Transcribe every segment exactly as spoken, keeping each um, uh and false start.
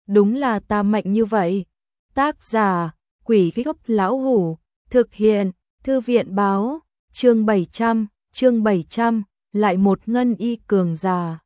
đúng là ta mạnh như vậy. Tác giả, Quỷ Gốc Lão Hủ, thực hiện, Thư viện báo, chương bảy trăm, chương bảy trăm, lại một ngân y cường già.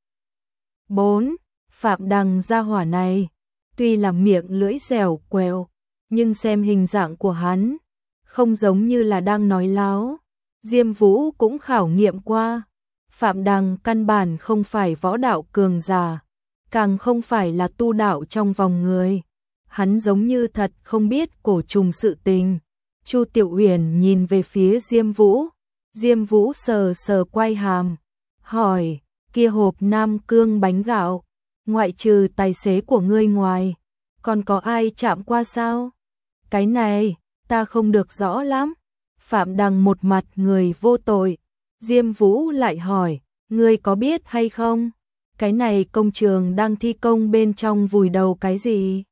bốn. Phạm Đằng gia hỏa này, tuy là miệng lưỡi dẻo quẹo, nhưng xem hình dạng của hắn, không giống như là đang nói láo. Diêm Vũ cũng khảo nghiệm qua, Phạm Đằng căn bản không phải võ đạo cường giả, càng không phải là tu đạo trong vòng người. Hắn giống như thật không biết cổ trùng sự tình. Chu Tiểu Uyển nhìn về phía Diêm Vũ, Diêm Vũ sờ sờ quai hàm, hỏi, kia hộp Nam Cương bánh gạo, ngoại trừ tài xế của ngươi ngoài, còn có ai chạm qua sao? Cái này, ta không được rõ lắm. Phạm Đằng một mặt người vô tội. Diêm Vũ lại hỏi, ngươi có biết hay không? Cái này công trường đang thi công bên trong vùi đầu cái gì?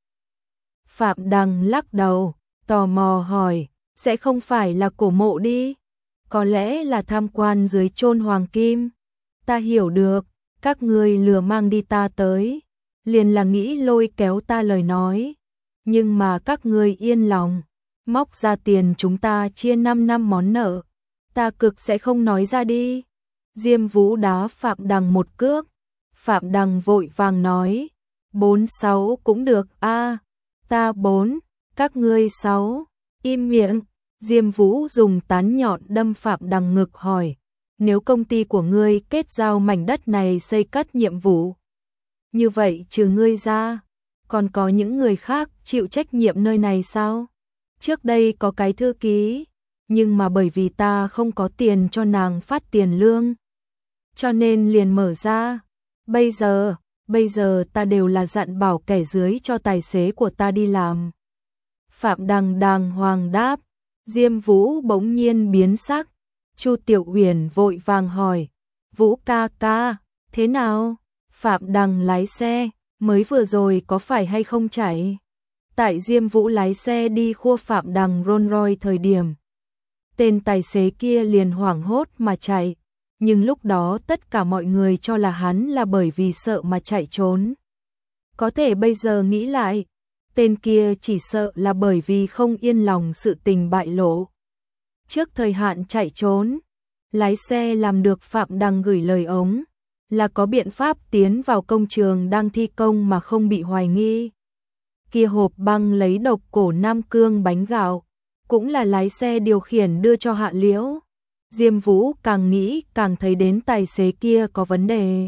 Phạm Đằng lắc đầu, tò mò hỏi, sẽ không phải là cổ mộ đi? Có lẽ là tham quan dưới chôn hoàng kim. Ta hiểu được, các ngươi lừa mang đi ta tới, liền là nghĩ lôi kéo ta lời nói. Nhưng mà các ngươi yên lòng, móc ra tiền chúng ta chia năm năm món nợ, ta cực sẽ không nói ra đi. Diêm Vũ đá Phạm Đằng một cước. Phạm Đằng vội vàng nói, bốn sáu cũng được a, à, ta bốn, các ngươi sáu. Im miệng. Diêm Vũ dùng tán nhọn đâm Phạm Đằng ngực hỏi, nếu công ty của ngươi kết giao mảnh đất này xây cất nhiệm vụ, như vậy trừ ngươi ra, còn có những người khác chịu trách nhiệm nơi này sao? Trước đây có cái thư ký, nhưng mà bởi vì ta không có tiền cho nàng phát tiền lương, cho nên liền mở ra. Bây giờ, bây giờ ta đều là dặn bảo kẻ dưới cho tài xế của ta đi làm. Phạm Đằng đàng hoàng đáp. Diêm Vũ bỗng nhiên biến sắc. Chu Tiểu Uyển vội vàng hỏi, Vũ ca ca, thế nào? Phạm Đằng lái xe, mới vừa rồi có phải hay không chạy? Tại Diêm Vũ lái xe đi khua Phạm Đằng Rolls Royce thời điểm, tên tài xế kia liền hoảng hốt mà chạy, nhưng lúc đó tất cả mọi người cho là hắn là bởi vì sợ mà chạy trốn. Có thể bây giờ nghĩ lại, tên kia chỉ sợ là bởi vì không yên lòng sự tình bại lộ. Trước thời hạn chạy trốn, lái xe làm được Phạm Đằng gửi lời ống, là có biện pháp tiến vào công trường đang thi công mà không bị hoài nghi. Kia hộp băng lấy độc cổ Nam Cương bánh gạo, cũng là lái xe điều khiển đưa cho Hạ Liễu. Diêm Vũ càng nghĩ càng thấy đến tài xế kia có vấn đề.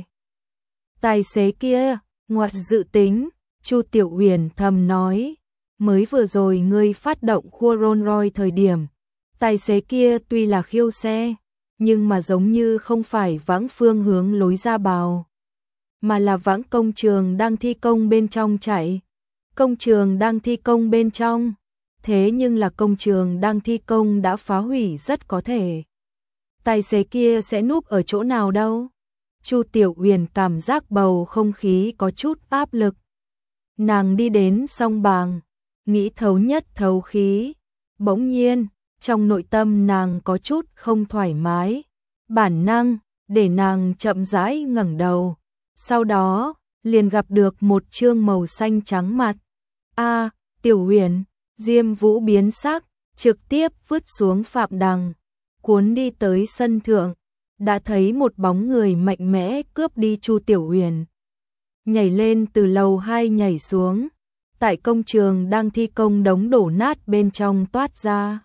Tài xế kia, ngoại dự tính, Chu Tiểu Uyển thầm nói, mới vừa rồi ngươi phát động khua Rolls Royce thời điểm, tài xế kia tuy là khiêu xe, nhưng mà giống như không phải vãng phương hướng lối ra bào, mà là vãng công trường đang thi công bên trong chạy. Công trường đang thi công bên trong, thế nhưng là công trường đang thi công đã phá hủy rất có thể. Tài xế kia sẽ núp ở chỗ nào đâu? Chu Tiểu Uyển cảm giác bầu không khí có chút áp lực. Nàng đi đến song bàng, nghĩ thấu nhất thấu khí. Bỗng nhiên, trong nội tâm nàng có chút không thoải mái. Bản năng, để nàng chậm rãi ngẩng đầu. Sau đó, liền gặp được một trương màu xanh trắng mặt. A, Tiểu Uyển, Diêm Vũ biến sắc, trực tiếp vứt xuống Phạm Đằng, cuốn đi tới sân thượng, đã thấy một bóng người mạnh mẽ cướp đi Chu Tiểu Uyển. Nhảy lên từ lầu hai nhảy xuống, tại công trường đang thi công đống đổ nát bên trong toát ra.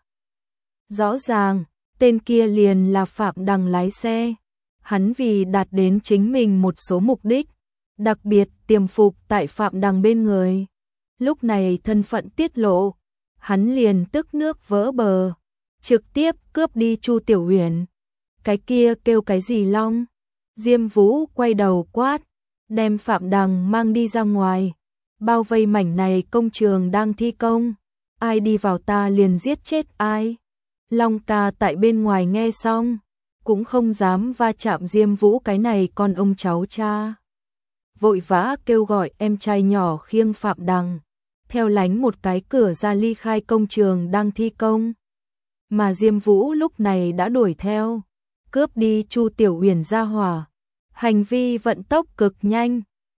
Rõ ràng, tên kia liền là Phạm Đằng lái xe. Hắn vì đạt đến chính mình một số mục đích, đặc biệt tiềm phục tại Phạm Đằng bên người. Lúc này thân phận tiết lộ, hắn liền tức nước vỡ bờ, trực tiếp cướp đi Chu Tiểu Uyển. Cái kia kêu cái gì long? Diêm Vũ quay đầu quát, đem Phạm Đằng mang đi ra ngoài, bao vây mảnh này công trường đang thi công, ai đi vào ta liền giết chết ai. Long ca tại bên ngoài nghe xong, cũng không dám va chạm Diêm Vũ cái này con ông cháu cha. Vội vã kêu gọi em trai nhỏ khiêng Phạm Đằng, theo lánh một cái cửa ra ly khai công trường đang thi công. Mà Diêm Vũ lúc này đã đuổi theo, cướp đi Chu Tiểu Uyển ra hỏa. Hành vi vận tốc cực nhanh,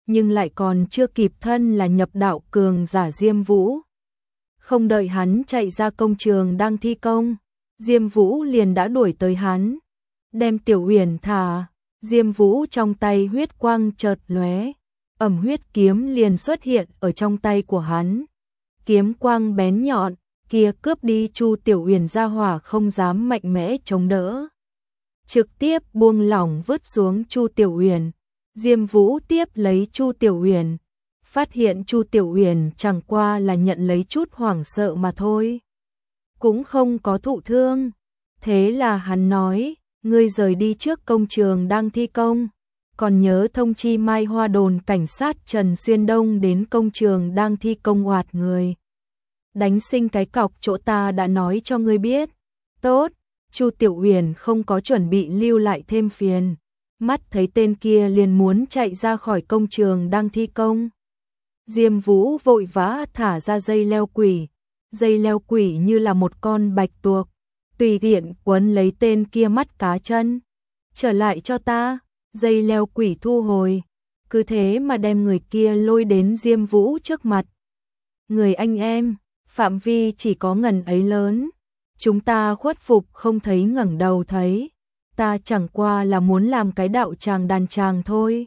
nhưng lại còn chưa kịp thân là nhập đạo cường giả Diêm Vũ. Không đợi hắn chạy ra công trường đang thi công, Diêm Vũ liền đã đuổi tới hắn, đem Tiểu Uyển thả. Diêm Vũ trong tay huyết quang chợt lóe, ẩm huyết kiếm liền xuất hiện ở trong tay của hắn. Kiếm quang bén nhọn, kia cướp đi Chu Tiểu Uyển ra hỏa không dám mạnh mẽ chống đỡ, trực tiếp buông lỏng vứt xuống Chu Tiểu Uyển. Diêm Vũ tiếp lấy Chu Tiểu Uyển, phát hiện Chu Tiểu Uyển chẳng qua là nhận lấy chút hoảng sợ mà thôi, cũng không có thụ thương. Thế là hắn nói, ngươi rời đi trước công trường đang thi công, còn nhớ thông chi Mai Hoa đồn cảnh sát Trần Xuyên Đông đến công trường đang thi công oạt người. Đánh sinh cái cọc chỗ ta đã nói cho ngươi biết. Tốt. Chu Tiểu Uyển không có chuẩn bị lưu lại thêm phiền, mắt thấy tên kia liền muốn chạy ra khỏi công trường đang thi công. Diêm Vũ vội vã thả ra dây leo quỷ, dây leo quỷ như là một con bạch tuộc, tùy tiện quấn lấy tên kia mắt cá chân. Trở lại cho ta. Dây leo quỷ thu hồi, cứ thế mà đem người kia lôi đến Diêm Vũ trước mặt. Người anh em, phạm vi chỉ có ngần ấy lớn, chúng ta khuất phục không thấy ngẩng đầu thấy, ta chẳng qua là muốn làm cái đạo tràng đàn tràng thôi.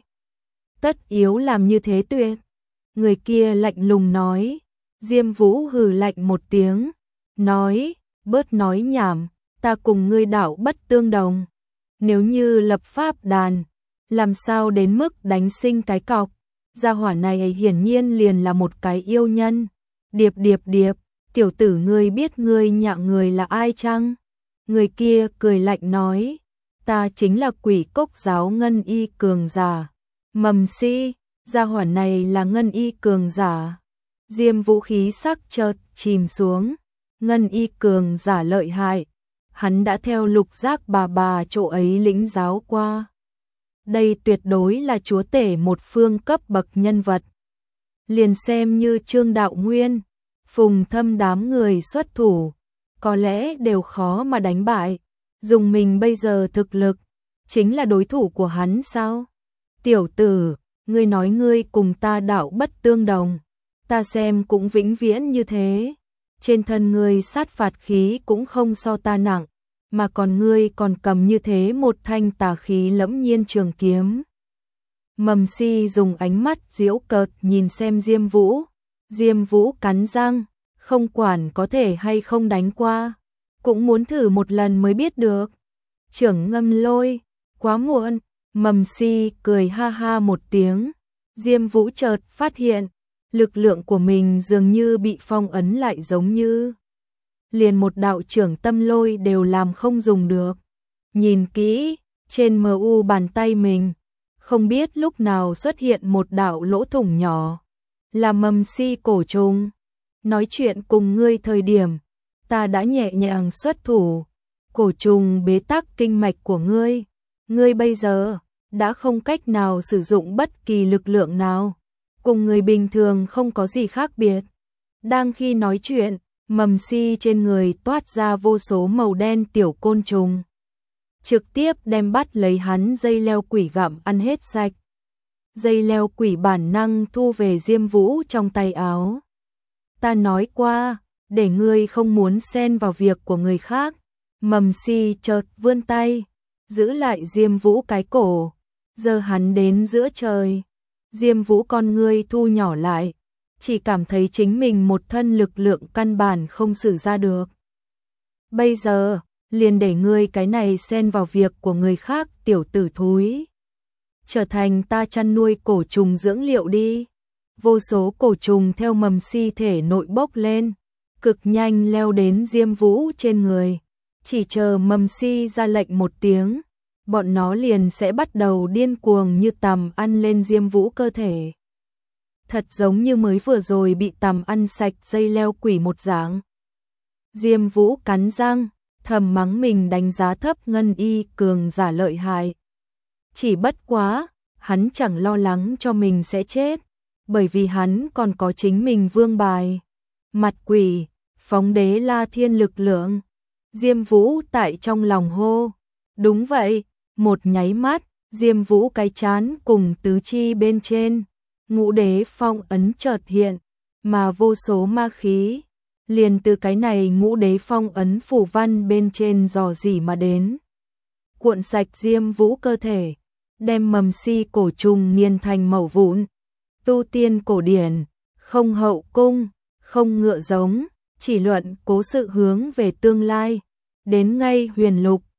Tất yếu làm như thế tuyệt. Người kia lạnh lùng nói. Diêm Vũ hừ lạnh một tiếng, nói, bớt nói nhảm, ta cùng ngươi đạo bất tương đồng. Nếu như lập pháp đàn, làm sao đến mức đánh sinh cái cọc. Gia hỏa này hiển nhiên liền là một cái yêu nhân. Điệp điệp điệp, tiểu tử ngươi biết ngươi nhạng người là ai chăng? Người kia cười lạnh nói, ta chính là Quỷ Cốc giáo ngân y cường giả. Mầm si, gia hỏa này là ngân y cường giả. Diêm Vũ khí sắc chợt chìm xuống, ngân y cường giả lợi hại. Hắn đã theo Lục Giác bà bà chỗ ấy lĩnh giáo qua. Đây tuyệt đối là chúa tể một phương cấp bậc nhân vật. Liền xem như Trương Đạo Nguyên, Phùng Thâm đám người xuất thủ, có lẽ đều khó mà đánh bại. Dùng mình bây giờ thực lực, chính là đối thủ của hắn sao? Tiểu tử, ngươi nói ngươi cùng ta đạo bất tương đồng, ta xem cũng vĩnh viễn như thế. Trên thân ngươi sát phạt khí cũng không so ta nặng, mà còn ngươi còn cầm như thế một thanh tà khí lẫm nhiên trường kiếm. Mầm si dùng ánh mắt giễu cợt nhìn xem Diêm Vũ. Diêm Vũ cắn răng, không quản có thể hay không đánh qua, cũng muốn thử một lần mới biết được. Trưởng Ngâm Lôi, quá muộn. Mầm si cười ha ha một tiếng. Diêm Vũ chợt phát hiện, lực lượng của mình dường như bị phong ấn lại, giống như liền một đạo trưởng tâm lôi đều làm không dùng được. Nhìn kỹ, trên mờ u bàn tay mình, không biết lúc nào xuất hiện một đạo lỗ thủng nhỏ, là mầm si cổ trùng. Nói chuyện cùng ngươi thời điểm, ta đã nhẹ nhàng xuất thủ, cổ trùng bế tắc kinh mạch của ngươi, ngươi bây giờ đã không cách nào sử dụng bất kỳ lực lượng nào, cùng người bình thường không có gì khác biệt. Đang khi nói chuyện, mầm si trên người toát ra vô số màu đen tiểu côn trùng, trực tiếp đem bắt lấy hắn dây leo quỷ gặm ăn hết sạch. Dây leo quỷ bản năng thu về Diêm Vũ trong tay áo. Ta nói qua, để ngươi không muốn xen vào việc của người khác. Mầm si chợt vươn tay, giữ lại Diêm Vũ cái cổ, giơ hắn đến giữa trời. Diêm Vũ con ngươi thu nhỏ lại, chỉ cảm thấy chính mình một thân lực lượng căn bản không sử ra được. Bây giờ, liền để ngươi cái này xen vào việc của người khác, tiểu tử thúi. Trở thành ta chăn nuôi cổ trùng dưỡng liệu đi. Vô số cổ trùng theo mầm si thể nội bốc lên, cực nhanh leo đến Diêm Vũ trên người. Chỉ chờ mầm si ra lệnh một tiếng, bọn nó liền sẽ bắt đầu điên cuồng như tằm ăn lên Diêm Vũ cơ thể. Thật giống như mới vừa rồi bị tằm ăn sạch dây leo quỷ một dạng. Diêm Vũ cắn răng, thầm mắng mình đánh giá thấp ngân y cường giả lợi hại. Chỉ bất quá, hắn chẳng lo lắng cho mình sẽ chết, bởi vì hắn còn có chính mình vương bài. Mặt quỷ, phóng đế la thiên lực lượng. Diêm Vũ tại trong lòng hô. Đúng vậy, một nháy mắt, Diêm Vũ cái chán cùng tứ chi bên trên ngũ đế phong ấn chợt hiện, mà vô số ma khí liền từ cái này ngũ đế phong ấn phủ văn bên trên dò dỉ mà đến. Cuộn sạch Diêm Vũ cơ thể, đem mầm si cổ trùng nghiền thành mẩu vụn. Tu tiên cổ điển, không hậu cung, không ngựa giống, chỉ luận cố sự hướng về tương lai. Đến ngay huyền lục,